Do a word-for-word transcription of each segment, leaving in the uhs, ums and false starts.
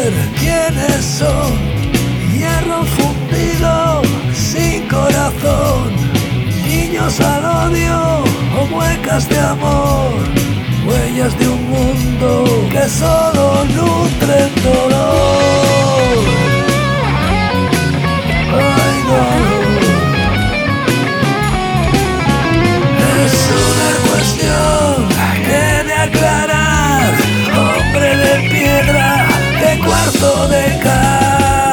conocer quiénes son. Hierro fundido, sin corazón. Niños al odio o muecas de amor. Huellas de un mundo que solo nutren dolor. Ay, dolor. Es una cuestión que de aclarar. Hombre de piedra, de cuarzo de cal.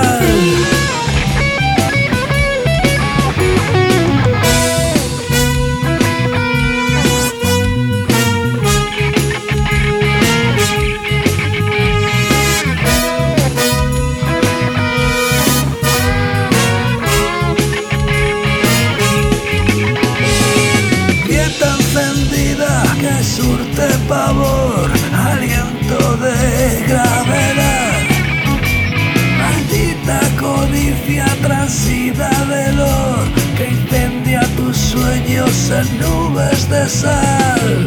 Que surte pavor, aliento de gravedad. Maldita codicia transida velor que incendia tus sueños en nubes de sal.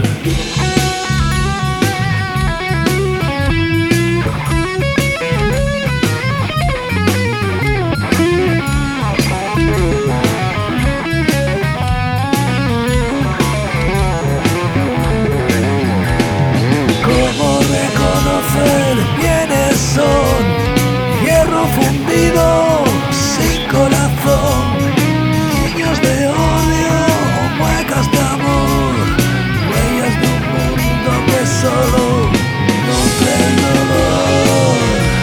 Quiénes son, hierro fundido, sin corazón, niños de odio, muecas de amor, huellas de un mundo que solo nutre el dolor.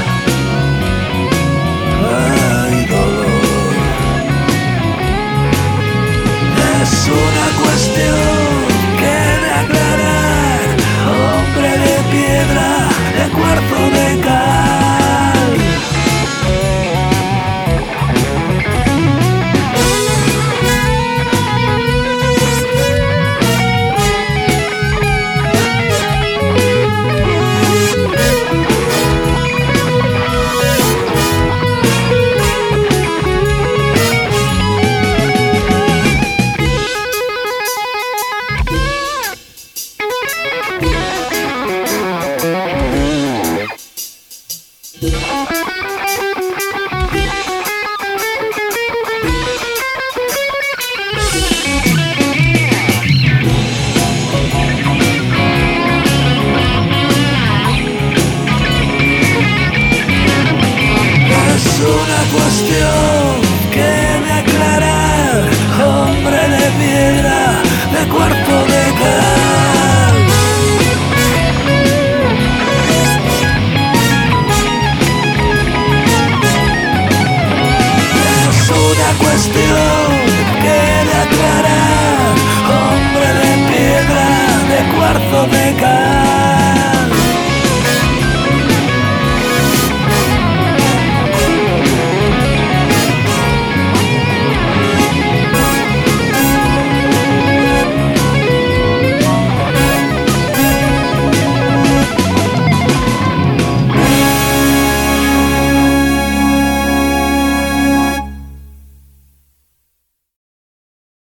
Ay, dolor. Es una cuestión que de aclarar, hombre de piedra, de cuarzo de cal. Una cuestión que de aclarar, hombre de piedra, de cuarzo de cal. Es una cuestión que de aclarar, hombre de piedra, de cuarzo de